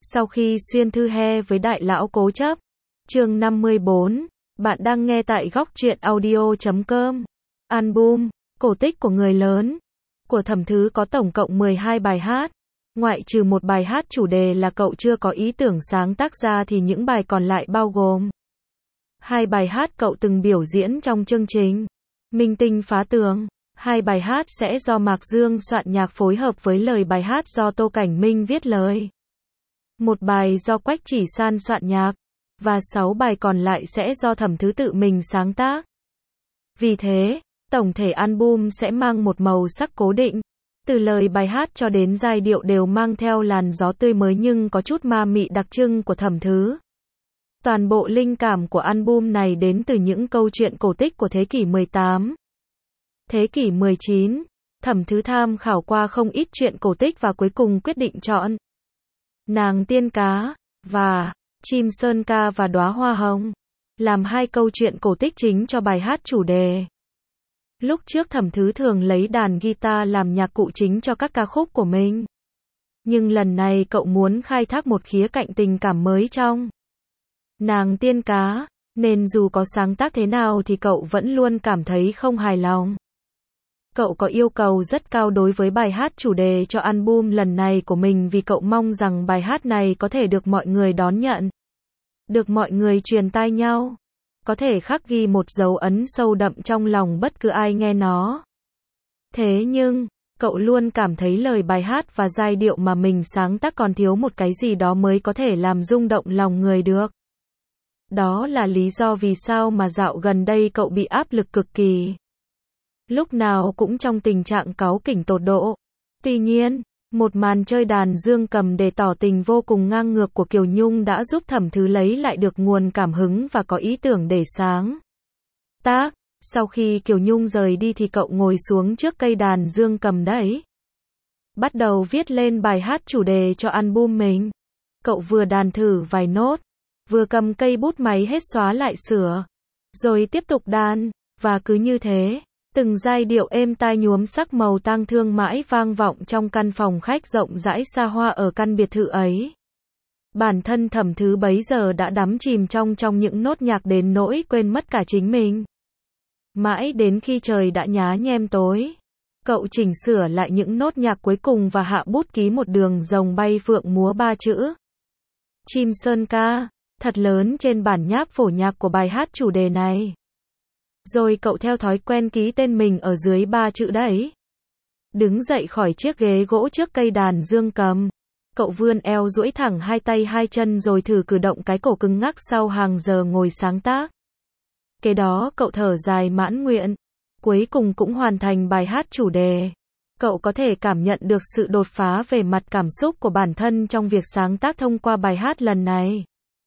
Sau khi xuyên thư he với đại lão cố chấp. Chương 54. Bạn đang nghe tại góc truyện audio.com. Album Cổ tích của người lớn của Thẩm Thứ có tổng cộng 12 bài hát. Ngoại trừ một bài hát chủ đề là cậu chưa có ý tưởng sáng tác ra thì những bài còn lại bao gồm 2 bài hát cậu từng biểu diễn trong chương trình Minh Tinh Phá Tường. 2 bài hát sẽ do Mạc Dương soạn nhạc phối hợp với lời bài hát do Tô Cảnh Minh viết lời. Một bài do Quách Chỉ San soạn nhạc. Và 6 bài còn lại sẽ do Thẩm Thứ tự mình sáng tác. Vì thế, tổng thể album sẽ mang một màu sắc cố định. Từ lời bài hát cho đến giai điệu đều mang theo làn gió tươi mới nhưng có chút ma mị đặc trưng của Thẩm Thứ. Toàn bộ linh cảm của album này đến từ những câu chuyện cổ tích của thế kỷ 18. Thế kỷ 19, Thẩm Thứ tham khảo qua không ít chuyện cổ tích và cuối cùng quyết định chọn Nàng Tiên Cá và Chim Sơn Ca và Đóa Hoa Hồng làm 2 câu chuyện cổ tích chính cho bài hát chủ đề. Lúc trước Thẩm Thứ thường lấy đàn guitar làm nhạc cụ chính cho các ca khúc của mình. Nhưng lần này cậu muốn khai thác một khía cạnh tình cảm mới trong Nàng Tiên Cá, nên dù có sáng tác thế nào thì cậu vẫn luôn cảm thấy không hài lòng. Cậu có yêu cầu rất cao đối với bài hát chủ đề cho album lần này của mình vì cậu mong rằng bài hát này có thể được mọi người đón nhận, được mọi người truyền tai nhau, có thể khắc ghi một dấu ấn sâu đậm trong lòng bất cứ ai nghe nó. Thế nhưng, cậu luôn cảm thấy lời bài hát và giai điệu mà mình sáng tác còn thiếu một cái gì đó mới có thể làm rung động lòng người được. Đó là lý do vì sao mà dạo gần đây cậu bị áp lực cực kỳ. Lúc nào cũng trong tình trạng cáu kỉnh tột độ. Tuy nhiên, một màn chơi đàn dương cầm để tỏ tình vô cùng ngang ngược của Kiều Nhung đã giúp Thẩm Thứ lấy lại được nguồn cảm hứng và có ý tưởng để sáng tác. Sau khi Kiều Nhung rời đi thì cậu ngồi xuống trước cây đàn dương cầm đấy. Bắt đầu viết lên bài hát chủ đề cho album mình. Cậu vừa đàn thử vài nốt, vừa cầm cây bút máy hết xóa lại sửa, rồi tiếp tục đàn, và cứ như thế. Từng giai điệu êm tai nhuốm sắc màu tang thương mãi vang vọng trong căn phòng khách rộng rãi xa hoa ở căn biệt thự ấy. Bản thân Thẩm Thứ bấy giờ đã đắm chìm trong những nốt nhạc đến nỗi quên mất cả chính mình. Mãi đến khi trời đã nhá nhem tối, cậu chỉnh sửa lại những nốt nhạc cuối cùng và hạ bút ký một đường rồng bay phượng múa 3 chữ Chim Sơn Ca thật lớn trên bản nháp phổ nhạc của bài hát chủ đề này. Rồi cậu theo thói quen ký tên mình ở dưới 3 chữ đấy. Đứng dậy khỏi chiếc ghế gỗ trước cây đàn dương cầm. Cậu vươn eo duỗi thẳng 2 tay 2 chân rồi thử cử động cái cổ cứng ngắc sau hàng giờ ngồi sáng tác. Kế đó cậu thở dài mãn nguyện. Cuối cùng cũng hoàn thành bài hát chủ đề. Cậu có thể cảm nhận được sự đột phá về mặt cảm xúc của bản thân trong việc sáng tác thông qua bài hát lần này.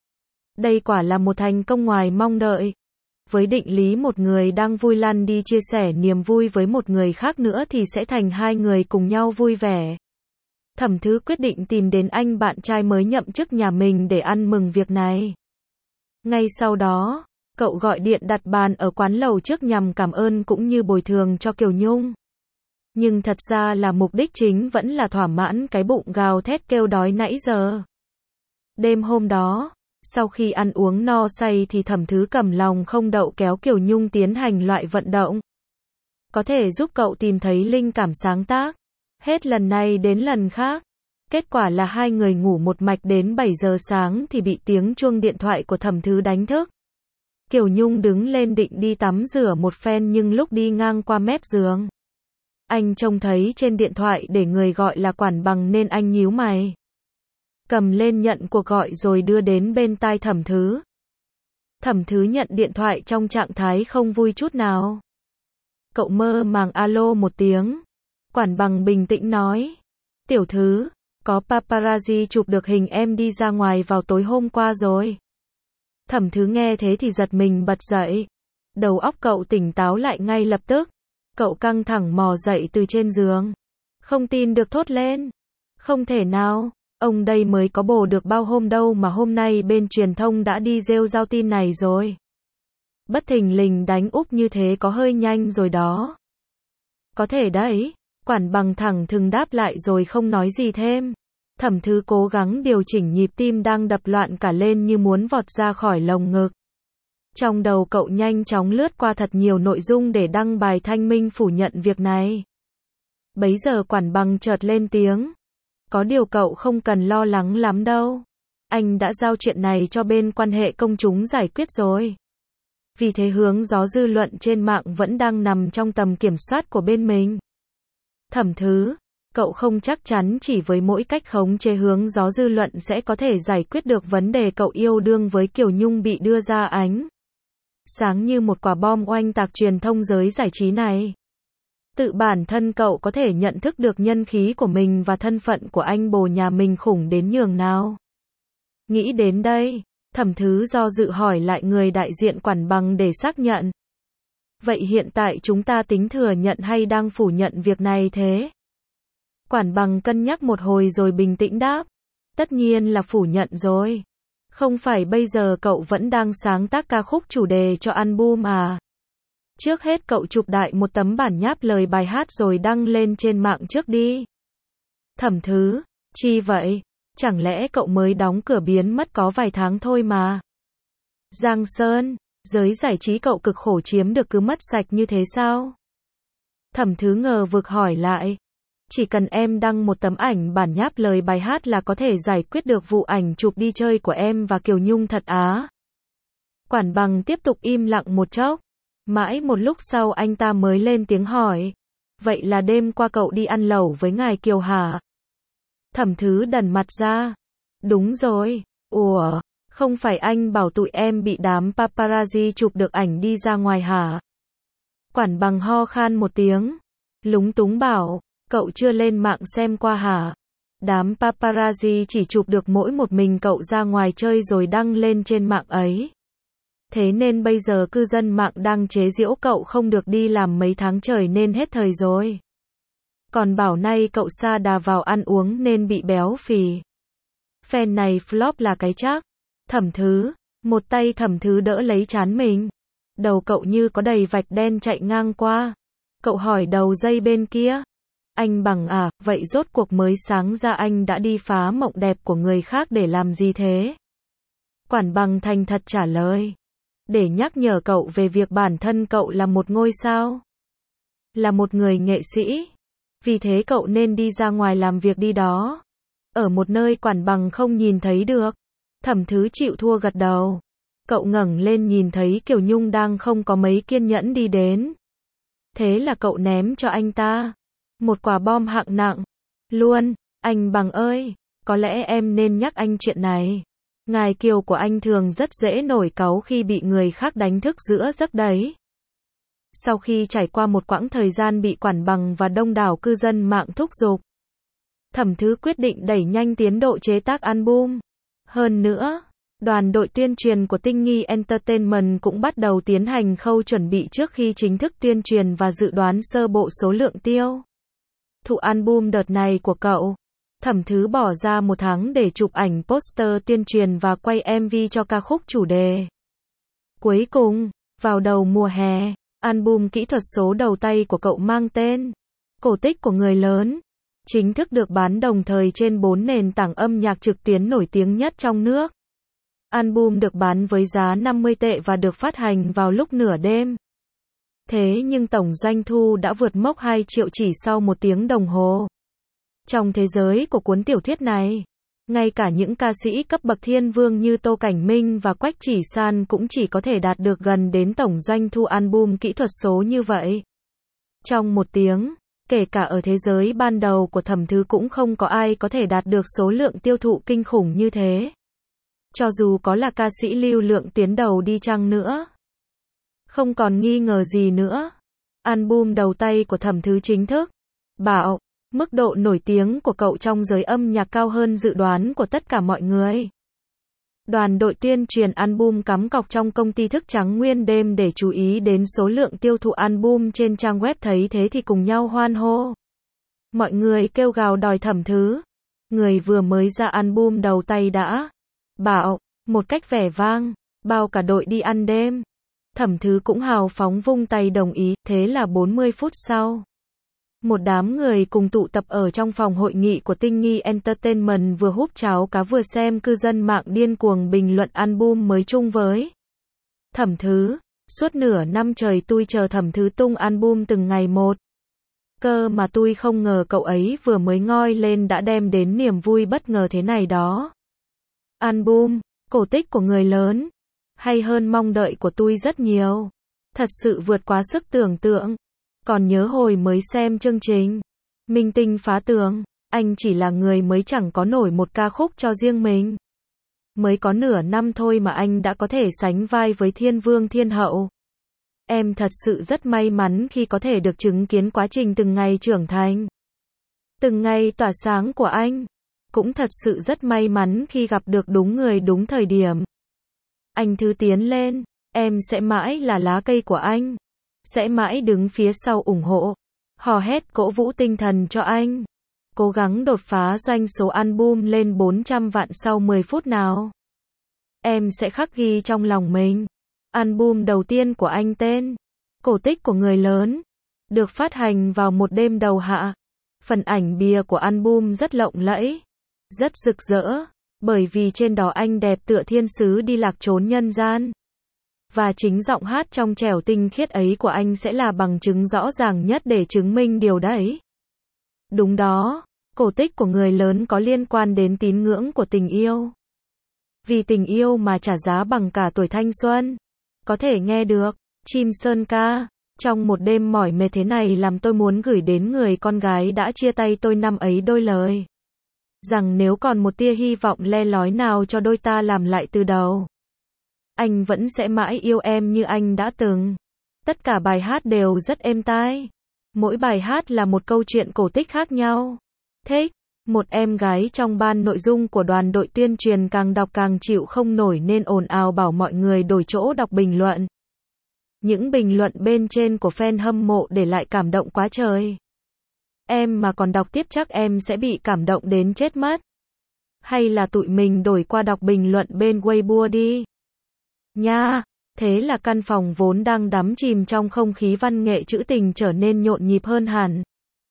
Đây quả là một thành công ngoài mong đợi. Với định lý một người đang vui lăn đi chia sẻ niềm vui với một người khác nữa thì sẽ thành 2 người cùng nhau vui vẻ. Thẩm Thứ quyết định tìm đến anh bạn trai mới nhậm chức nhà mình để ăn mừng việc này. Ngay sau đó, cậu gọi điện đặt bàn ở quán lầu trước nhằm cảm ơn cũng như bồi thường cho Kiều Nhung. Nhưng thật ra là mục đích chính vẫn là thỏa mãn cái bụng gào thét kêu đói nãy giờ. Đêm hôm đó, sau khi ăn uống no say thì Thẩm Thứ cầm lòng không đậu kéo Kiều Nhung tiến hành loại vận động có thể giúp cậu tìm thấy linh cảm sáng tác. Hết lần này đến lần khác. Kết quả là 2 người ngủ một mạch đến 7 giờ sáng thì bị tiếng chuông điện thoại của Thẩm Thứ đánh thức. Kiều Nhung đứng lên định đi tắm rửa một phen nhưng lúc đi ngang qua mép giường, anh trông thấy trên điện thoại để người gọi là Quản Bằng nên anh nhíu mày. Cầm lên nhận cuộc gọi rồi đưa đến bên tai Thẩm Thứ. Thẩm Thứ nhận điện thoại trong trạng thái không vui chút nào. Cậu mơ màng alo một tiếng. Quản Bằng bình tĩnh nói. Tiểu Thứ, có paparazzi chụp được hình em đi ra ngoài vào tối hôm qua rồi. Thẩm Thứ nghe thế thì giật mình bật dậy. Đầu óc cậu tỉnh táo lại ngay lập tức. Cậu căng thẳng mò dậy từ trên giường. Không tin được thốt lên. Không thể nào. Ông đây mới có bồ được bao hôm đâu mà hôm nay bên truyền thông đã đi rêu rao tin này rồi. Bất thình lình đánh úp như thế có hơi nhanh rồi đó. Có thể đấy. Quản Bằng thẳng thừng đáp lại rồi không nói gì thêm. Thẩm Thứ cố gắng điều chỉnh nhịp tim đang đập loạn cả lên như muốn vọt ra khỏi lồng ngực. Trong đầu cậu nhanh chóng lướt qua thật nhiều nội dung để đăng bài thanh minh phủ nhận việc này. Bấy giờ Quản Bằng chợt lên tiếng. Có điều cậu không cần lo lắng lắm đâu. Anh đã giao chuyện này cho bên quan hệ công chúng giải quyết rồi. Vì thế hướng gió dư luận trên mạng vẫn đang nằm trong tầm kiểm soát của bên mình. Thẩm Thứ, cậu không chắc chắn chỉ với mỗi cách khống chế hướng gió dư luận sẽ có thể giải quyết được vấn đề cậu yêu đương với Kiều Nhung bị đưa ra ánh sáng như một quả bom oanh tạc truyền thông giới giải trí này. Tự bản thân cậu có thể nhận thức được nhân khí của mình và thân phận của anh bồ nhà mình khủng đến nhường nào. Nghĩ đến đây, Thẩm Thứ do dự hỏi lại người đại diện Quản Bằng để xác nhận. Vậy hiện tại chúng ta tính thừa nhận hay đang phủ nhận việc này thế? Quản Bằng cân nhắc một hồi rồi bình tĩnh đáp. Tất nhiên là phủ nhận rồi. Không phải bây giờ cậu vẫn đang sáng tác ca khúc chủ đề cho album à? Trước hết cậu chụp đại một tấm bản nháp lời bài hát rồi đăng lên trên mạng trước đi. Thẩm Thứ, chi vậy? Chẳng lẽ cậu mới đóng cửa biến mất có vài tháng thôi mà? Giang Sơn, giới giải trí cậu cực khổ chiếm được cứ mất sạch như thế sao? Thẩm Thứ ngờ vực hỏi lại. Chỉ cần em đăng một tấm ảnh bản nháp lời bài hát là có thể giải quyết được vụ ảnh chụp đi chơi của em và Kiều Nhung thật á? Quản Bằng tiếp tục im lặng một chốc. Mãi một lúc sau anh ta mới lên tiếng hỏi. Vậy là đêm qua cậu đi ăn lẩu với ngài Kiều hả? Thẩm Thứ đần mặt ra. Đúng rồi. Ủa, không phải anh bảo tụi em bị đám paparazzi chụp được ảnh đi ra ngoài hả? Quản Bằng ho khan một tiếng. Lúng túng bảo, cậu chưa lên mạng xem qua hả? Đám paparazzi chỉ chụp được mỗi một mình cậu ra ngoài chơi rồi đăng lên trên mạng ấy. Thế nên bây giờ cư dân mạng đang chế giễu cậu không được đi làm mấy tháng trời nên hết thời rồi. Còn bảo nay cậu sa đà vào ăn uống nên bị béo phì. Fan này flop là cái chắc. Thẩm Thứ, một tay Thẩm Thứ đỡ lấy trán mình. Đầu cậu như có đầy vạch đen chạy ngang qua. Cậu hỏi đầu dây bên kia. Anh Bằng à, vậy rốt cuộc mới sáng ra anh đã đi phá mộng đẹp của người khác để làm gì thế? Quản Bằng thành thật trả lời. Để nhắc nhở cậu về việc bản thân cậu là một ngôi sao. Là một người nghệ sĩ. Vì thế cậu nên đi ra ngoài làm việc đi đó. Ở một nơi Quản Bằng không nhìn thấy được. Thẩm Thứ chịu thua gật đầu. Cậu ngẩng lên nhìn thấy Kiều Nhung đang không có mấy kiên nhẫn đi đến. Thế là cậu ném cho anh ta một quả bom hạng nặng. Luôn, anh Bằng ơi, có lẽ em nên nhắc anh chuyện này. Ngài Kiều của anh thường rất dễ nổi cáu khi bị người khác đánh thức giữa giấc đấy. Sau khi trải qua một quãng thời gian bị Quản Bằng và đông đảo cư dân mạng thúc giục, Thẩm Thứ quyết định đẩy nhanh tiến độ chế tác album. Hơn nữa, đoàn đội tuyên truyền của Tinh Nghi Entertainment cũng bắt đầu tiến hành khâu chuẩn bị trước khi chính thức tuyên truyền và dự đoán sơ bộ số lượng tiêu thụ album đợt này của cậu. Thẩm Thứ bỏ ra một tháng để chụp ảnh poster tuyên truyền và quay MV cho ca khúc chủ đề. Cuối cùng, vào đầu mùa hè, album kỹ thuật số đầu tay của cậu mang tên Cổ tích của người lớn chính thức được bán đồng thời trên 4 nền tảng âm nhạc trực tuyến nổi tiếng nhất trong nước. Album được bán với giá 50 tệ và được phát hành vào lúc nửa đêm. Thế nhưng tổng doanh thu đã vượt mốc 2 triệu chỉ sau 1 tiếng đồng hồ. Trong thế giới của cuốn tiểu thuyết này, ngay cả những ca sĩ cấp bậc thiên vương như Tô Cảnh Minh và Quách Chỉ San cũng chỉ có thể đạt được gần đến tổng doanh thu album kỹ thuật số như vậy. Trong 1 tiếng, kể cả ở thế giới ban đầu của Thẩm Thứ cũng không có ai có thể đạt được số lượng tiêu thụ kinh khủng như thế. Cho dù có là ca sĩ lưu lượng tuyến đầu đi chăng nữa. Không còn nghi ngờ gì nữa. Album đầu tay của Thẩm Thứ chính thức bảo, mức độ nổi tiếng của cậu trong giới âm nhạc cao hơn dự đoán của tất cả mọi người. Đoàn đội tuyên truyền album cắm cọc trong công ty thức trắng nguyên đêm để chú ý đến số lượng tiêu thụ album trên trang web, thấy thế thì cùng nhau hoan hô. Mọi người kêu gào đòi Thẩm Thứ. Người vừa mới ra album đầu tay đã bảo, một cách vẻ vang, bao cả đội đi ăn đêm. Thẩm Thứ cũng hào phóng vung tay đồng ý, thế là 40 phút sau. Một đám người cùng tụ tập ở trong phòng hội nghị của Tinh Nghi Entertainment vừa húp cháo cá vừa xem cư dân mạng điên cuồng bình luận album mới chung với Thẩm Thứ. Suốt nửa năm trời tôi chờ Thẩm Thứ tung album từng ngày một. Cơ mà tôi không ngờ cậu ấy vừa mới ngoi lên đã đem đến niềm vui bất ngờ thế này đó. Album, cổ tích của người lớn, hay hơn mong đợi của tôi rất nhiều. Thật sự vượt quá sức tưởng tượng. Còn nhớ hồi mới xem chương trình Minh Tinh Phá Tường, anh chỉ là người mới chẳng có nổi một ca khúc cho riêng mình. Mới có nửa năm thôi mà anh đã có thể sánh vai với Thiên Vương Thiên Hậu. Em thật sự rất may mắn khi có thể được chứng kiến quá trình từng ngày trưởng thành, từng ngày tỏa sáng của anh. Cũng thật sự rất may mắn khi gặp được đúng người đúng thời điểm. Anh Thứ tiến lên, em sẽ mãi là lá cây của anh. Sẽ mãi đứng phía sau ủng hộ, hò hét cổ vũ tinh thần cho anh. Cố gắng đột phá doanh số album lên 400 vạn sau 10 phút nào. Em sẽ khắc ghi trong lòng mình. Album đầu tiên của anh tên Cổ tích của người lớn, được phát hành vào một đêm đầu hạ. Phần ảnh bìa của album rất lộng lẫy, rất rực rỡ, bởi vì trên đó anh đẹp tựa thiên sứ đi lạc trốn nhân gian. Và chính giọng hát trong trẻo tinh khiết ấy của anh sẽ là bằng chứng rõ ràng nhất để chứng minh điều đấy. Đúng đó, cổ tích của người lớn có liên quan đến tín ngưỡng của tình yêu. Vì tình yêu mà trả giá bằng cả tuổi thanh xuân. Có thể nghe được chim sơn ca trong một đêm mỏi mệt thế này làm tôi muốn gửi đến người con gái đã chia tay tôi năm ấy đôi lời. Rằng nếu còn một tia hy vọng le lói nào cho đôi ta làm lại từ đầu. Anh vẫn sẽ mãi yêu em như anh đã từng. Tất cả bài hát đều rất êm tai. Mỗi bài hát là một câu chuyện cổ tích khác nhau. Thích, một em gái trong ban nội dung của đoàn đội tuyên truyền càng đọc càng chịu không nổi nên ồn ào bảo mọi người đổi chỗ đọc bình luận. Những bình luận bên trên của fan hâm mộ để lại cảm động quá trời. Em mà còn đọc tiếp chắc em sẽ bị cảm động đến chết mất. Hay là tụi mình đổi qua đọc bình luận bên Weibo đi. Nha, thế là căn phòng vốn đang đắm chìm trong không khí văn nghệ trữ tình trở nên nhộn nhịp hơn hẳn.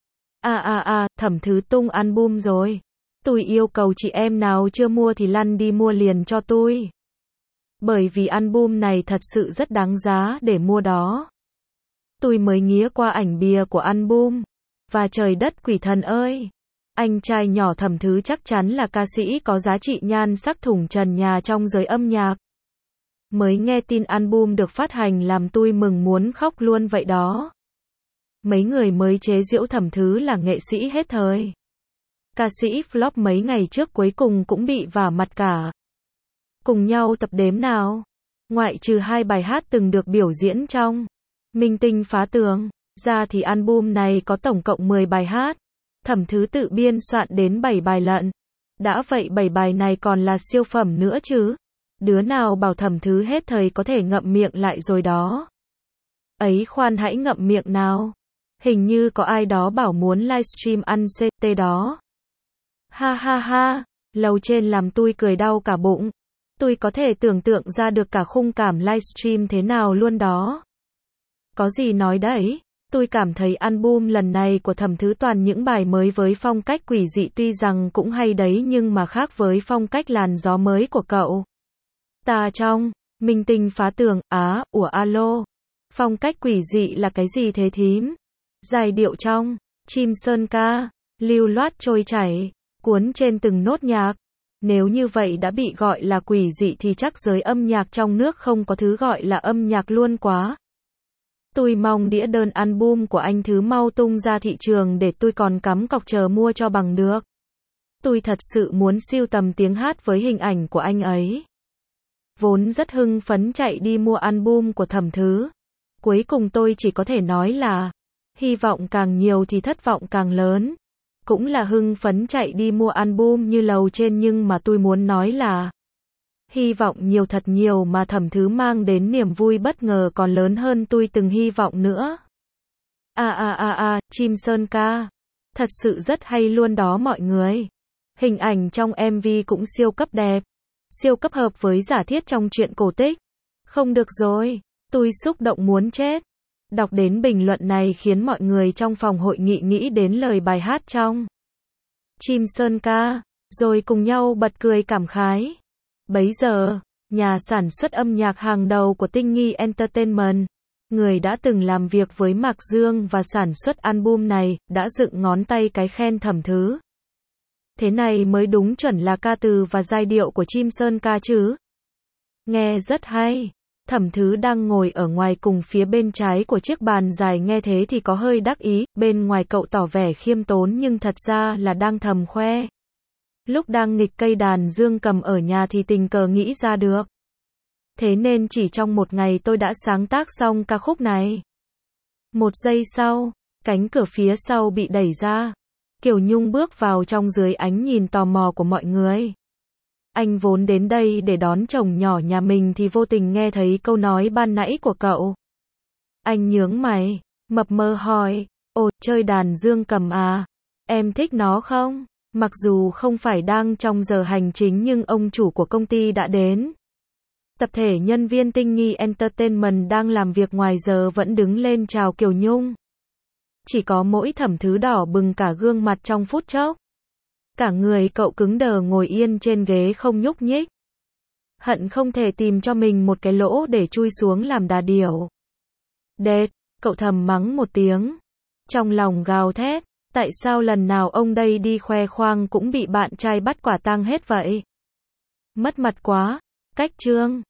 Thẩm Thứ tung album rồi. Tôi yêu cầu chị em nào chưa mua thì lăn đi mua liền cho tôi. Bởi vì album này thật sự rất đáng giá để mua đó. Tôi mới nghía qua ảnh bìa của album. Và trời đất quỷ thần ơi! Anh trai nhỏ Thẩm Thứ chắc chắn là ca sĩ có giá trị nhan sắc thủng trần nhà trong giới âm nhạc. Mới nghe tin album được phát hành làm tôi mừng muốn khóc luôn vậy đó. Mấy người mới chế giễu Thẩm Thứ là nghệ sĩ hết thời. Ca sĩ flop mấy ngày trước cuối cùng cũng bị vả mặt cả. Cùng nhau tập đếm nào. Ngoại trừ 2 bài hát từng được biểu diễn trong Minh Tinh Phá Tường ra thì album này có tổng cộng 10 bài hát. Thẩm Thứ tự biên soạn đến 7 bài lận. Đã vậy 7 bài này còn là siêu phẩm nữa chứ. Đứa nào bảo Thẩm Thứ hết thời có thể ngậm miệng lại rồi đó. Ấy khoan hãy ngậm miệng nào. Hình như có ai đó bảo muốn livestream ăn CT đó. Ha ha ha, lầu trên làm tôi cười đau cả bụng. Tôi có thể tưởng tượng ra được cả khung cảm livestream thế nào luôn đó. Có gì nói đấy, tôi cảm thấy album lần này của Thẩm Thứ toàn những bài mới với phong cách quỷ dị tuy rằng cũng hay đấy nhưng mà khác với phong cách làn gió mới của cậu. Ta trong Minh Tinh Phá Tường, alo. Phong cách quỷ dị là cái gì thế thím? Giai điệu trong chim sơn ca, lưu loát trôi chảy, cuốn trên từng nốt nhạc. Nếu như vậy đã bị gọi là quỷ dị thì chắc giới âm nhạc trong nước không có thứ gọi là âm nhạc luôn quá. Tôi mong đĩa đơn album của anh Thứ mau tung ra thị trường để tôi còn cắm cọc chờ mua cho bằng được. Tôi thật sự muốn sưu tầm tiếng hát với hình ảnh của anh ấy. Vốn rất hưng phấn chạy đi mua album của Thẩm Thứ. Cuối cùng tôi chỉ có thể nói là hy vọng càng nhiều thì thất vọng càng lớn. Cũng là hưng phấn chạy đi mua album như lầu trên nhưng mà tôi muốn nói là hy vọng nhiều thật nhiều mà Thẩm Thứ mang đến niềm vui bất ngờ còn lớn hơn tôi từng hy vọng nữa. Chim sơn ca. Thật sự rất hay luôn đó mọi người. Hình ảnh trong MV cũng siêu cấp đẹp. Siêu cấp hợp với giả thiết trong truyện cổ tích. Không được rồi. Tôi xúc động muốn chết. Đọc đến bình luận này khiến mọi người trong phòng hội nghị nghĩ đến lời bài hát trong Chim Sơn Ca, rồi cùng nhau bật cười cảm khái. Bấy giờ, nhà sản xuất âm nhạc hàng đầu của Tinh Nghi Entertainment, người đã từng làm việc với Mạc Dương và sản xuất album này, đã dựng ngón tay cái khen Thẩm Thứ. Thế này mới đúng chuẩn là ca từ và giai điệu của Chim Sơn Ca chứ. Nghe rất hay. Thẩm Thứ đang ngồi ở ngoài cùng phía bên trái của chiếc bàn dài nghe thế thì có hơi đắc ý, bên ngoài cậu tỏ vẻ khiêm tốn nhưng thật ra là đang thầm khoe. Lúc đang nghịch cây đàn dương cầm ở nhà thì tình cờ nghĩ ra được. Thế nên chỉ trong một ngày tôi đã sáng tác xong ca khúc này. Một giây sau, cánh cửa phía sau bị đẩy ra. Kiều Nhung bước vào trong dưới ánh nhìn tò mò của mọi người. Anh vốn đến đây để đón chồng nhỏ nhà mình thì vô tình nghe thấy câu nói ban nãy của cậu. Anh nhướng mày, mập mờ hỏi, ồ, chơi đàn dương cầm à? Em thích nó không? Mặc dù không phải đang trong giờ hành chính nhưng ông chủ của công ty đã đến. Tập thể nhân viên Tinh Nghi Entertainment đang làm việc ngoài giờ vẫn đứng lên chào Kiều Nhung. Chỉ có mỗi Thẩm Thứ đỏ bừng cả gương mặt trong phút chốc. Cả người cậu cứng đờ ngồi yên trên ghế không nhúc nhích. Hận không thể tìm cho mình một cái lỗ để chui xuống làm đà điểu. Đệt, cậu thầm mắng một tiếng. Trong lòng gào thét, tại sao lần nào ông đây đi khoe khoang cũng bị bạn trai bắt quả tang hết vậy? Mất mặt quá, cách chương.